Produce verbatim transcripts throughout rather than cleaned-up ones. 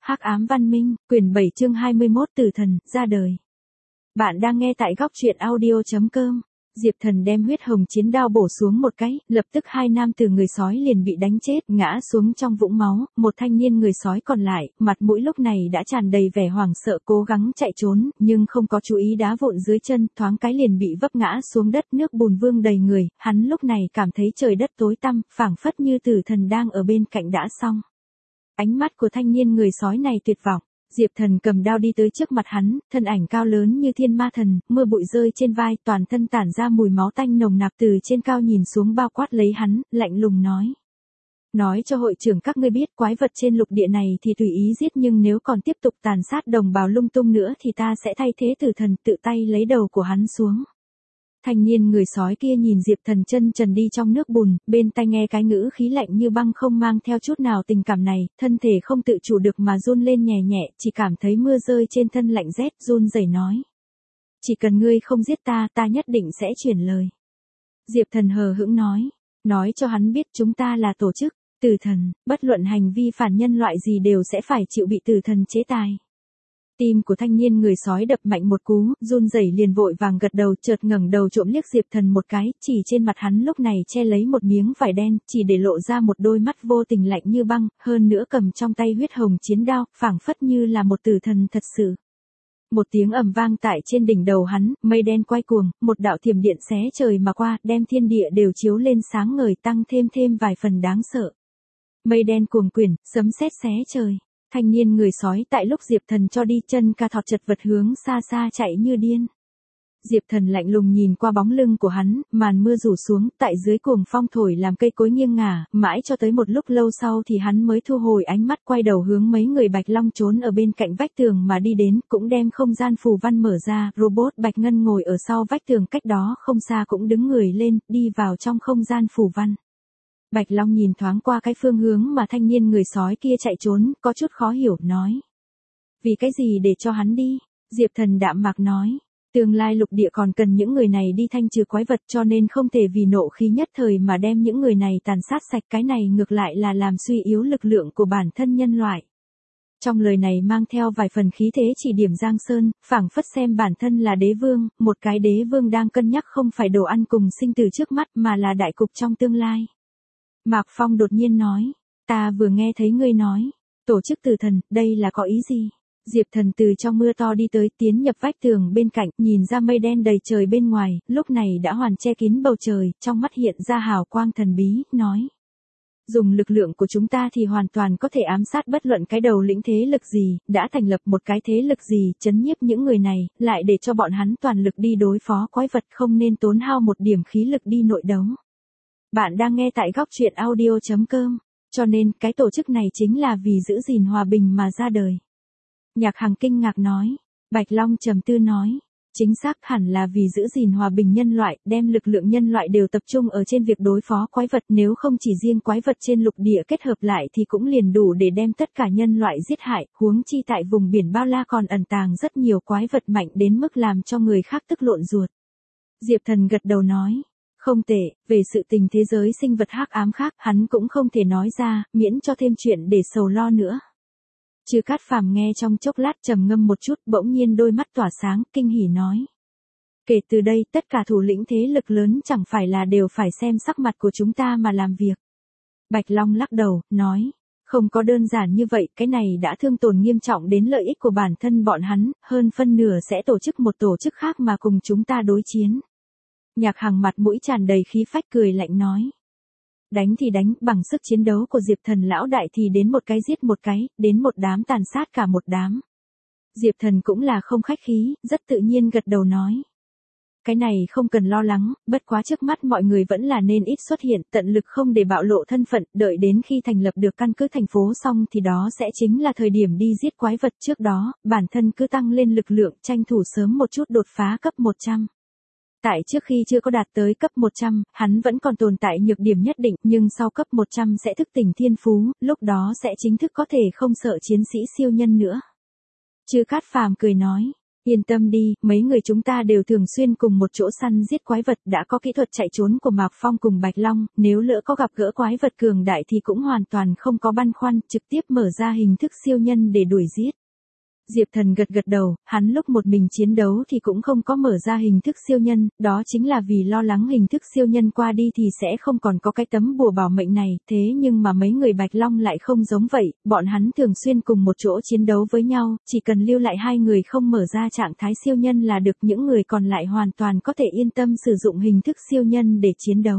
Hắc ám văn minh, quyển bảy chương hai mươi mốt Tử thần, ra đời. Bạn đang nghe tại góc truyện audio chấm com. Diệp Thần đem huyết hồng chiến đao bổ xuống một cái, lập tức hai nam từ người sói liền bị đánh chết, ngã xuống trong vũng máu, một thanh niên người sói còn lại, mặt mũi lúc này đã tràn đầy vẻ hoảng sợ cố gắng chạy trốn, nhưng không có chú ý đá vụn dưới chân, thoáng cái liền bị vấp ngã xuống đất, nước bùn vương đầy người, hắn lúc này cảm thấy trời đất tối tăm, phảng phất như tử thần đang ở bên cạnh đã xong. Ánh mắt của thanh niên người sói này tuyệt vọng. Diệp Thần cầm đao đi tới trước mặt hắn, thân ảnh cao lớn như thiên ma thần, mưa bụi rơi trên vai, toàn thân tản ra mùi máu tanh nồng nặc, từ trên cao nhìn xuống bao quát lấy hắn, lạnh lùng nói. Nói cho hội trưởng các ngươi biết, quái vật trên lục địa này thì tùy ý giết, nhưng nếu còn tiếp tục tàn sát đồng bào lung tung nữa thì ta sẽ thay thế tử thần, tự tay lấy đầu của hắn xuống. Thanh niên người sói kia nhìn Diệp Thần chân trần đi trong nước bùn, bên tai nghe cái ngữ khí lạnh như băng không mang theo chút nào tình cảm này, thân thể không tự chủ được mà run lên nhẹ nhẹ, chỉ cảm thấy mưa rơi trên thân lạnh rét, run rẩy nói. Chỉ cần ngươi không giết ta, ta nhất định sẽ chuyển lời. Diệp Thần hờ hững nói, nói cho hắn biết chúng ta là tổ chức, tử thần, bất luận hành vi phản nhân loại gì đều sẽ phải chịu bị tử thần chế tài. Tim của thanh niên người sói đập mạnh một cú, run rẩy liền vội vàng gật đầu, chợt ngẩng đầu trộm liếc Diệp Thần một cái, chỉ trên mặt hắn lúc này che lấy một miếng vải đen, chỉ để lộ ra một đôi mắt vô tình lạnh như băng, hơn nữa cầm trong tay huyết hồng chiến đao, phảng phất như là một tử thần thật sự. Một tiếng ầm vang tại trên đỉnh đầu hắn, mây đen quay cuồng, một đạo thiểm điện xé trời mà qua, đem thiên địa đều chiếu lên sáng ngời, tăng thêm thêm vài phần đáng sợ. Mây đen cuồng quyển, sấm sét xé trời. Thanh niên người sói tại lúc Diệp Thần cho đi chân ca thọt chật vật hướng xa xa chạy như điên. Diệp Thần lạnh lùng nhìn qua bóng lưng của hắn, màn mưa rủ xuống, tại dưới cuồng phong thổi làm cây cối nghiêng ngả, mãi cho tới một lúc lâu sau thì hắn mới thu hồi ánh mắt, quay đầu hướng mấy người Bạch Long trốn ở bên cạnh vách tường mà đi đến, cũng đem không gian phù văn mở ra, robot Bạch Ngân ngồi ở sau vách tường cách đó không xa cũng đứng người lên, đi vào trong không gian phù văn. Bạch Long nhìn thoáng qua cái phương hướng mà thanh niên người sói kia chạy trốn, có chút khó hiểu, nói. Vì cái gì để cho hắn đi? Diệp Thần đạm mạc nói. Tương lai lục địa còn cần những người này đi thanh trừ quái vật, cho nên không thể vì nộ khí nhất thời mà đem những người này tàn sát sạch, cái này ngược lại là làm suy yếu lực lượng của bản thân nhân loại. Trong lời này mang theo vài phần khí thế chỉ điểm Giang Sơn, phảng phất xem bản thân là đế vương, một cái đế vương đang cân nhắc không phải đồ ăn cùng sinh tử trước mắt mà là đại cục trong tương lai. Mạc Phong đột nhiên nói, ta vừa nghe thấy ngươi nói, tổ chức tử thần, đây là có ý gì? Diệp Thần từ trong mưa to đi tới, tiến nhập vách tường bên cạnh, nhìn ra mây đen đầy trời bên ngoài, lúc này đã hoàn che kín bầu trời, trong mắt hiện ra hào quang thần bí, nói. Dùng lực lượng của chúng ta thì hoàn toàn có thể ám sát bất luận cái đầu lĩnh thế lực gì, đã thành lập một cái thế lực gì, chấn nhiếp những người này, lại để cho bọn hắn toàn lực đi đối phó quái vật, không nên tốn hao một điểm khí lực đi nội đấu. Bạn đang nghe tại góc truyện audio chấm com, cho nên cái tổ chức này chính là vì giữ gìn hòa bình mà ra đời. Nhạc Hằng kinh ngạc nói, Bạch Long trầm tư nói, chính xác hẳn là vì giữ gìn hòa bình nhân loại, đem lực lượng nhân loại đều tập trung ở trên việc đối phó quái vật, nếu không chỉ riêng quái vật trên lục địa kết hợp lại thì cũng liền đủ để đem tất cả nhân loại giết hại, huống chi tại vùng biển bao la còn ẩn tàng rất nhiều quái vật mạnh đến mức làm cho người khác tức lộn ruột. Diệp Thần gật đầu nói. Không tệ, về sự tình thế giới sinh vật hắc ám khác, hắn cũng không thể nói ra, miễn cho thêm chuyện để sầu lo nữa. Trư Cát Phàm nghe trong chốc lát trầm ngâm một chút, bỗng nhiên đôi mắt tỏa sáng, kinh hỉ nói. Kể từ đây, tất cả thủ lĩnh thế lực lớn chẳng phải là đều phải xem sắc mặt của chúng ta mà làm việc. Bạch Long lắc đầu, nói. Không có đơn giản như vậy, cái này đã thương tổn nghiêm trọng đến lợi ích của bản thân bọn hắn, hơn phân nửa sẽ tổ chức một tổ chức khác mà cùng chúng ta đối chiến. Nhạc Hằng mặt mũi tràn đầy khí phách cười lạnh nói. Đánh thì đánh, bằng sức chiến đấu của Diệp Thần lão đại thì đến một cái giết một cái, đến một đám tàn sát cả một đám. Diệp Thần cũng là không khách khí, rất tự nhiên gật đầu nói. Cái này không cần lo lắng, bất quá trước mắt mọi người vẫn là nên ít xuất hiện, tận lực không để bạo lộ thân phận, đợi đến khi thành lập được căn cứ thành phố xong thì đó sẽ chính là thời điểm đi giết quái vật, trước đó, bản thân cứ tăng lên lực lượng, tranh thủ sớm một chút đột phá cấp một trăm. Tại trước khi chưa có đạt tới cấp một trăm, hắn vẫn còn tồn tại nhược điểm nhất định, nhưng sau cấp một trăm sẽ thức tỉnh thiên phú, lúc đó sẽ chính thức có thể không sợ chiến sĩ siêu nhân nữa. Trư Cát Phàm cười nói, Yên tâm đi, mấy người chúng ta đều thường xuyên cùng một chỗ săn giết quái vật, đã có kỹ thuật chạy trốn của Mạc Phong cùng Bạch Long, nếu lỡ có gặp gỡ quái vật cường đại thì cũng hoàn toàn không có băn khoăn, trực tiếp mở ra hình thức siêu nhân để đuổi giết. Diệp Thần gật gật đầu, hắn lúc một mình chiến đấu thì cũng không có mở ra hình thức siêu nhân, đó chính là vì lo lắng hình thức siêu nhân qua đi thì sẽ không còn có cái tấm bùa bảo mệnh này, thế nhưng mà mấy người Bạch Long lại không giống vậy, bọn hắn thường xuyên cùng một chỗ chiến đấu với nhau, chỉ cần lưu lại hai người không mở ra trạng thái siêu nhân là được, những người còn lại hoàn toàn có thể yên tâm sử dụng hình thức siêu nhân để chiến đấu.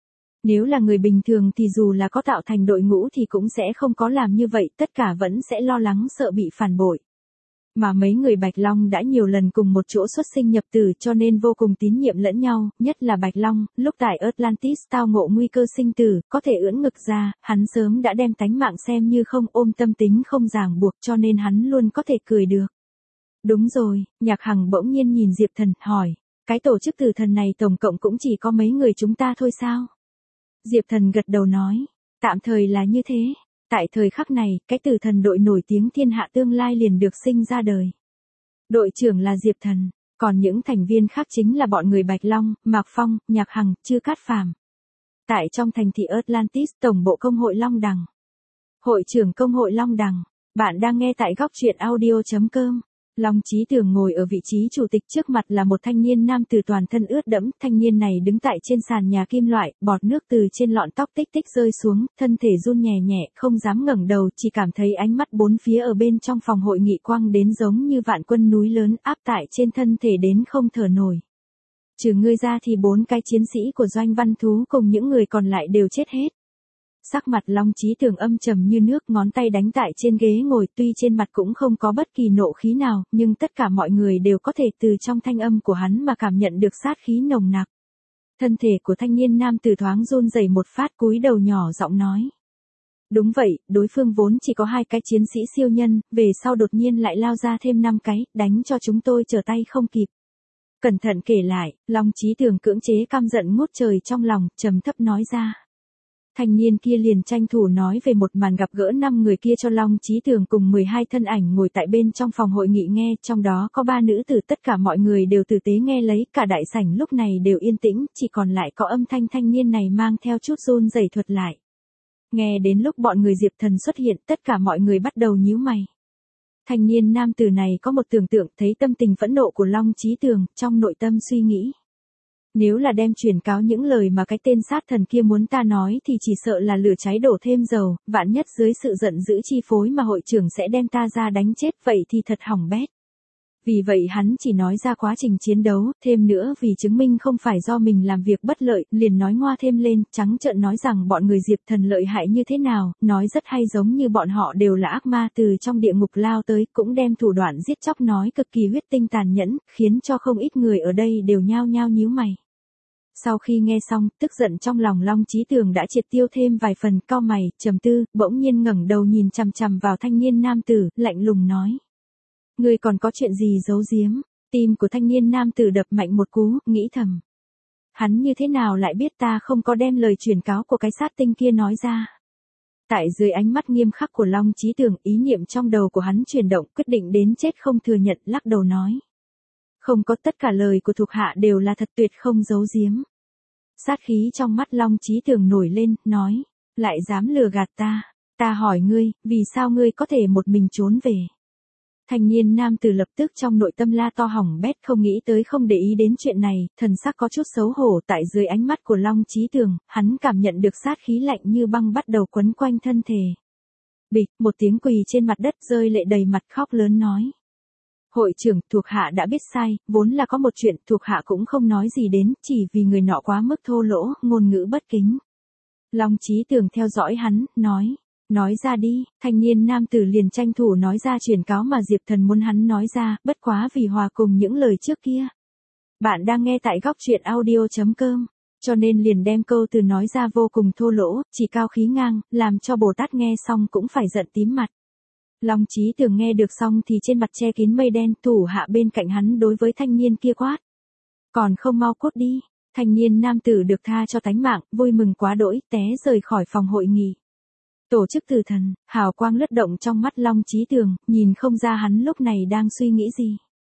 Nếu là người bình thường thì dù là có tạo thành đội ngũ thì cũng sẽ không có làm như vậy, tất cả vẫn sẽ lo lắng sợ bị phản bội. Mà mấy người Bạch Long đã nhiều lần cùng một chỗ xuất sinh nhập tử cho nên vô cùng tín nhiệm lẫn nhau, nhất là Bạch Long, lúc tại Atlantis tao ngộ nguy cơ sinh tử, có thể ưỡn ngực ra, hắn sớm đã đem tánh mạng xem như không, ôm tâm tính không ràng buộc cho nên hắn luôn có thể cười được. Đúng rồi, Nhạc Hằng bỗng nhiên nhìn Diệp Thần, hỏi, cái tổ chức tử thần này tổng cộng cũng chỉ có mấy người chúng ta thôi sao? Diệp Thần gật đầu nói, tạm thời là như thế. Tại thời khắc này, cái tử thần đội nổi tiếng thiên hạ tương lai liền được sinh ra đời. Đội trưởng là Diệp Thần, còn những thành viên khác chính là bọn người Bạch Long, Mạc Phong, Nhạc Hằng, Chư Cát Phàm. Tại trong thành thị Atlantis, tổng bộ công hội Long Đằng. Hội trưởng công hội Long Đằng, bạn đang nghe tại góc truyện audio chấm com. Long Chí Tường ngồi ở vị trí chủ tịch, trước mặt là một thanh niên nam tử toàn thân ướt đẫm, thanh niên này đứng tại trên sàn nhà kim loại, bọt nước từ trên lọn tóc tích tích rơi xuống, thân thể run nhẹ nhẹ, không dám ngẩng đầu, chỉ cảm thấy ánh mắt bốn phía ở bên trong phòng hội nghị quang đến giống như vạn quân núi lớn áp tại trên thân thể đến không thở nổi. Trừ ngươi ra thì bốn cái chiến sĩ của Doanh Văn Thú cùng những người còn lại đều chết hết. Sắc mặt Long Chí Tường âm trầm như nước, ngón tay đánh tại trên ghế ngồi, tuy trên mặt cũng không có bất kỳ nộ khí nào, nhưng tất cả mọi người đều có thể từ trong thanh âm của hắn mà cảm nhận được sát khí nồng nặc. Thân thể của thanh niên nam tử thoáng run rẩy một phát, cúi đầu nhỏ giọng nói. Đúng vậy, đối phương vốn chỉ có hai cái chiến sĩ siêu nhân, về sau đột nhiên lại lao ra thêm năm cái, đánh cho chúng tôi trở tay không kịp. Cẩn thận kể lại, Long Chí Tường cưỡng chế căm giận ngút trời trong lòng, trầm thấp nói ra. Thanh niên kia liền tranh thủ nói về một màn gặp gỡ năm người kia cho Long Chí Tường cùng mười hai thân ảnh ngồi tại bên trong phòng hội nghị nghe, trong đó có ba nữ tử, tất cả mọi người đều tử tế nghe lấy, cả đại sảnh lúc này đều yên tĩnh, chỉ còn lại có âm thanh thanh niên này mang theo chút run rẩy thuật lại. Nghe đến lúc bọn người Diệp Thần xuất hiện, tất cả mọi người bắt đầu nhíu mày. Thanh niên nam tử này có một tưởng tượng, thấy tâm tình phẫn nộ của Long Chí Tường, trong nội tâm suy nghĩ. Nếu là đem truyền cáo những lời mà cái tên sát thần kia muốn ta nói thì chỉ sợ là lửa cháy đổ thêm dầu, vạn nhất dưới sự giận dữ chi phối mà hội trưởng sẽ đem ta ra đánh chết, vậy thì thật hỏng bét. Vì vậy hắn chỉ nói ra quá trình chiến đấu, thêm nữa vì chứng minh không phải do mình làm việc bất lợi, liền nói ngoa thêm lên, trắng trợn nói rằng bọn người Diệp Thần lợi hại như thế nào, nói rất hay giống như bọn họ đều là ác ma từ trong địa ngục lao tới, cũng đem thủ đoạn giết chóc nói cực kỳ huyết tinh tàn nhẫn, khiến cho không ít người ở đây đều nhao nhao nhíu mày. Sau khi nghe xong, tức giận trong lòng Long Chí Tường đã triệt tiêu thêm vài phần, cau mày, trầm tư, bỗng nhiên ngẩng đầu nhìn chằm chằm vào thanh niên nam tử, lạnh lùng nói. Ngươi còn có chuyện gì giấu giếm? Tim của thanh niên nam tử đập mạnh một cú, nghĩ thầm. Hắn như thế nào lại biết ta không có đem lời truyền cáo của cái sát tinh kia nói ra? Tại dưới ánh mắt nghiêm khắc của Long Chí Tường, ý niệm trong đầu của hắn chuyển động, quyết định đến chết không thừa nhận, lắc đầu nói. Không có, tất cả lời của thuộc hạ đều là thật, tuyệt không giấu giếm. Sát khí trong mắt Long Chí Tường nổi lên, nói, lại dám lừa gạt ta, ta hỏi ngươi, vì sao ngươi có thể một mình trốn về? Thanh niên nam tử lập tức trong nội tâm la to hỏng bét, không nghĩ tới không để ý đến chuyện này, thần sắc có chút xấu hổ, tại dưới ánh mắt của Long Chí Tường, hắn cảm nhận được sát khí lạnh như băng bắt đầu quấn quanh thân thể. Bịch, một tiếng quỳ trên mặt đất, rơi lệ đầy mặt, khóc lớn nói. Hội trưởng, thuộc hạ đã biết sai, vốn là có một chuyện, thuộc hạ cũng không nói gì đến, chỉ vì người nọ quá mức thô lỗ, ngôn ngữ bất kính. Long Chí Tường theo dõi hắn, nói, nói ra đi, thanh niên nam tử liền tranh thủ nói ra truyền cáo mà Diệp Thần muốn hắn nói ra, bất quá vì hòa cùng những lời trước kia. Bạn đang nghe tại góc truyện audio chấm com, cho nên liền đem câu từ nói ra vô cùng thô lỗ, chỉ cao khí ngang, làm cho Bồ Tát nghe xong cũng phải giận tím mặt. Long Chí Tường nghe được xong thì trên mặt che kín mây đen, thủ hạ bên cạnh hắn đối với thanh niên kia quát. Còn không mau cút đi, thanh niên nam tử được tha cho tánh mạng, vui mừng quá đỗi, té rời khỏi phòng hội nghị. Tổ chức tử thần, hào quang lướt động trong mắt Long Chí Tường, nhìn không ra hắn lúc này đang suy nghĩ gì.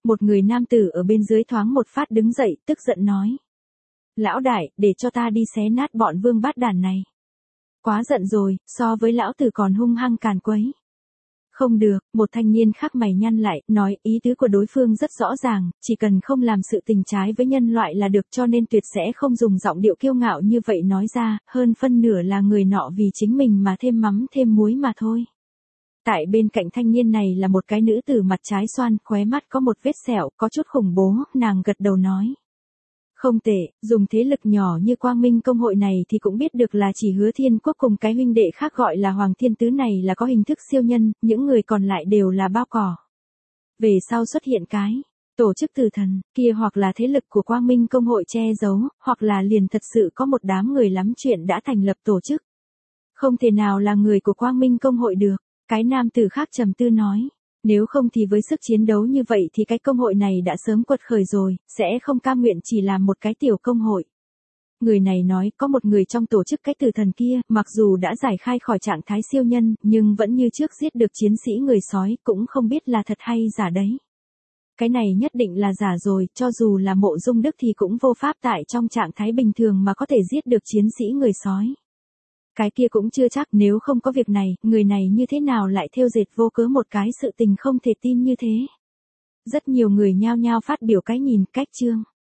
Một người nam tử ở bên dưới thoáng một phát đứng dậy, tức giận nói. Lão đại, để cho ta đi xé nát bọn vương bát đàn này. Quá giận rồi, so với lão tử còn hung hăng càn quấy. Không được, một thanh niên khác mày nhăn lại, nói ý tứ của đối phương rất rõ ràng, chỉ cần không làm sự tình trái với nhân loại là được, cho nên tuyệt sẽ không dùng giọng điệu kiêu ngạo như vậy nói ra, hơn phân nửa là người nọ vì chính mình mà thêm mắm thêm muối mà thôi. Tại bên cạnh thanh niên này là một cái nữ tử mặt trái xoan, khóe mắt có một vết sẹo, có chút khủng bố, nàng gật đầu nói. Không tệ, dùng thế lực nhỏ như Quang Minh công hội này thì cũng biết được là chỉ Hứa Thiên Quốc cùng cái huynh đệ khác gọi là Hoàng Thiên Tứ này là có hình thức siêu nhân, những người còn lại đều là bao cỏ. Về sau xuất hiện cái tổ chức tử thần kia, hoặc là thế lực của Quang Minh công hội che giấu, hoặc là liền thật sự có một đám người lắm chuyện đã thành lập tổ chức. Không thể nào là người của Quang Minh công hội được, cái nam tử khác trầm tư nói. Nếu không thì với sức chiến đấu như vậy thì cái công hội này đã sớm quật khởi rồi, sẽ không cam nguyện chỉ làm một cái tiểu công hội. Người này nói có một người trong tổ chức cái tử thần kia, mặc dù đã giải khai khỏi trạng thái siêu nhân, nhưng vẫn như trước giết được chiến sĩ người sói, cũng không biết là thật hay giả đấy. Cái này nhất định là giả rồi, cho dù là Mộ Dung Đức thì cũng vô pháp tại trong trạng thái bình thường mà có thể giết được chiến sĩ người sói. Cái kia cũng chưa chắc, nếu không có việc này, người này như thế nào lại thêu dệt vô cớ một cái sự tình không thể tin như thế. Rất nhiều người nhao nhao phát biểu cái nhìn, cách chương.